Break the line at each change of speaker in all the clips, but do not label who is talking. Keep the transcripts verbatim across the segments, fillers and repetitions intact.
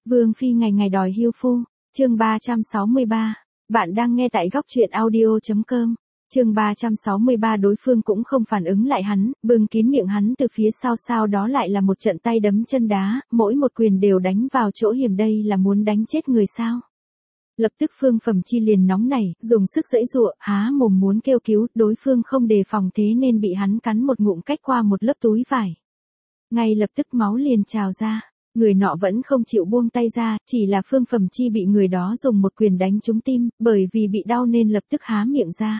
Vương phi ngày ngày đòi hưu phu, chương ba trăm sáu mươi ba. Bạn đang nghe tại góc truyện audio chấm com. Chương ba trăm sáu mươi ba đối phương cũng không phản ứng lại hắn, bưng kín miệng hắn từ phía sau, sau đó lại là một trận tay đấm chân đá, mỗi một quyền đều đánh vào chỗ hiểm, đây là muốn đánh chết người sao. Lập tức Phương Phẩm Chi liền nóng nảy, dùng sức giãy giụa, há mồm muốn kêu cứu, đối phương không đề phòng thế nên bị hắn cắn một ngụm cách qua một lớp túi vải. Ngay lập tức máu liền trào ra. Người nọ vẫn không chịu buông tay ra, chỉ là Phương Phẩm Chi bị người đó dùng một quyền đánh trúng tim, bởi vì bị đau nên lập tức há miệng ra.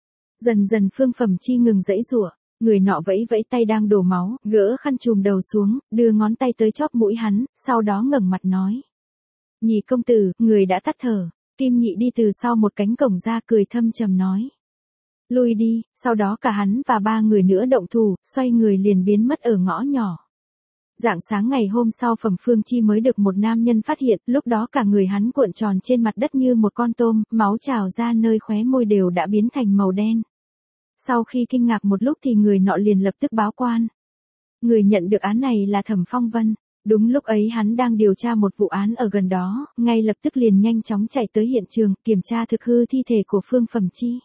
Dần dần Phương Phẩm Chi ngừng giãy giụa, người nọ vẫy vẫy tay đang đổ máu, gỡ khăn trùm đầu xuống, đưa ngón tay tới chóp mũi hắn, sau đó ngẩng mặt nói. Nhị công tử, người đã tắt thở. Kim Nhị đi từ sau một cánh cổng ra, cười thâm trầm nói. Lui đi, sau đó cả hắn và ba người nữa động thủ, xoay người liền biến mất ở ngõ nhỏ. Rạng sáng ngày hôm sau Phẩm Phương Chi mới được một nam nhân phát hiện, lúc đó cả người hắn cuộn tròn trên mặt đất như một con tôm, máu trào ra nơi khóe môi đều đã biến thành màu đen. Sau khi kinh ngạc một lúc thì người nọ liền lập tức báo quan. Người nhận được án này là Thẩm Phong Vân. Đúng lúc ấy hắn đang điều tra một vụ án ở gần đó, ngay lập tức liền nhanh chóng chạy tới hiện trường, kiểm tra thực hư thi thể của Phương Phẩm Chi.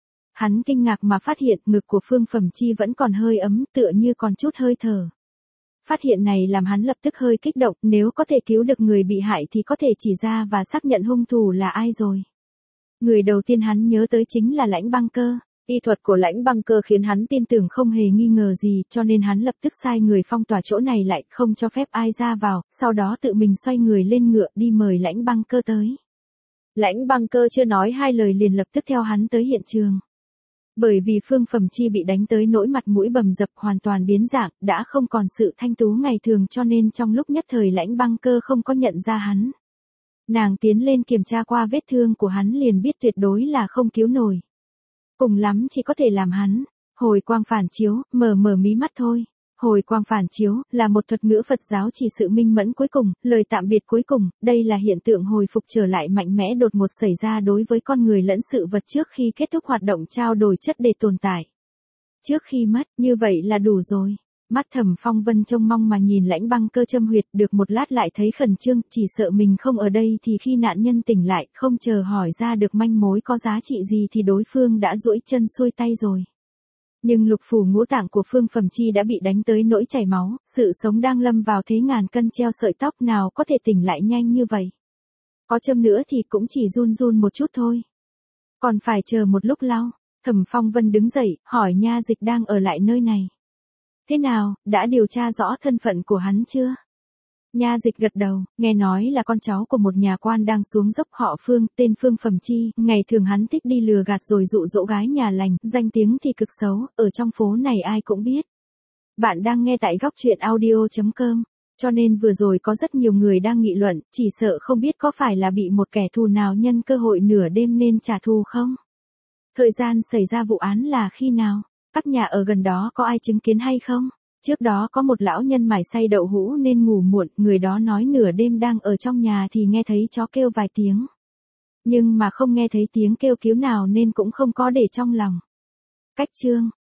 Hắn kinh ngạc mà phát hiện ngực của Phương Phẩm Chi vẫn còn hơi ấm, tựa như còn chút hơi thở. Phát hiện này làm hắn lập tức hơi kích động, nếu có thể cứu được người bị hại thì có thể chỉ ra và xác nhận hung thủ là ai rồi. Người đầu tiên hắn nhớ tới chính là Lãnh Băng Cơ. Y thuật của Lãnh Băng Cơ khiến hắn tin tưởng không hề nghi ngờ gì, cho nên hắn lập tức sai người phong tỏa chỗ này lại, không cho phép ai ra vào, sau đó tự mình xoay người lên ngựa đi mời Lãnh Băng Cơ tới. Lãnh Băng Cơ chưa nói hai lời liền lập tức theo hắn tới hiện trường. Bởi vì Phương Phẩm Chi bị đánh tới nỗi mặt mũi bầm dập, hoàn toàn biến dạng, đã không còn sự thanh tú ngày thường, cho nên trong lúc nhất thời Lãnh Băng Cơ không có nhận ra hắn. Nàng tiến lên kiểm tra qua vết thương của hắn liền biết tuyệt đối là không cứu nổi. Cùng lắm chỉ có thể làm hắn hồi quang phản chiếu, mờ mờ mí mắt thôi. Hồi quang phản chiếu là một thuật ngữ Phật giáo chỉ sự minh mẫn cuối cùng, lời tạm biệt cuối cùng, đây là hiện tượng hồi phục trở lại mạnh mẽ đột ngột xảy ra đối với con người lẫn sự vật trước khi kết thúc hoạt động trao đổi chất để tồn tại. Trước khi mất, như vậy là đủ rồi. Mắt Thẩm Phong Vân trông mong mà nhìn Lãnh Băng Cơ châm huyệt, được một lát lại thấy khẩn trương, chỉ sợ mình không ở đây thì khi nạn nhân tỉnh lại, không chờ hỏi ra được manh mối có giá trị gì thì đối phương đã duỗi chân xuôi tay rồi. Nhưng lục phủ ngũ tạng của Phương Phẩm Chi đã bị đánh tới nỗi chảy máu, sự sống đang lâm vào thế ngàn cân treo sợi tóc, nào có thể tỉnh lại nhanh như vậy. Có châm nữa thì cũng chỉ run run một chút thôi. Còn phải chờ một lúc lâu. Thẩm Phong Vân đứng dậy, hỏi nha dịch đang ở lại nơi này. Thế nào, đã điều tra rõ thân phận của hắn chưa? Nha dịch gật đầu, nghe nói là con cháu của một nhà quan đang xuống dốc họ Phương, tên Phương Phẩm Chi, ngày thường hắn thích đi lừa gạt rồi dụ dỗ gái nhà lành, danh tiếng thì cực xấu, ở trong phố này ai cũng biết. Bạn đang nghe tại góc truyện audio chấm com, cho nên vừa rồi có rất nhiều người đang nghị luận, chỉ sợ không biết có phải là bị một kẻ thù nào nhân cơ hội nửa đêm nên trả thù không? Thời gian xảy ra vụ án là khi nào? Các nhà ở gần đó có ai chứng kiến hay không? Trước đó có một lão nhân mải say đậu hũ nên ngủ muộn, người đó nói nửa đêm đang ở trong nhà thì nghe thấy chó kêu vài tiếng. Nhưng mà không nghe thấy tiếng kêu cứu nào nên cũng không có để trong lòng. Cách chương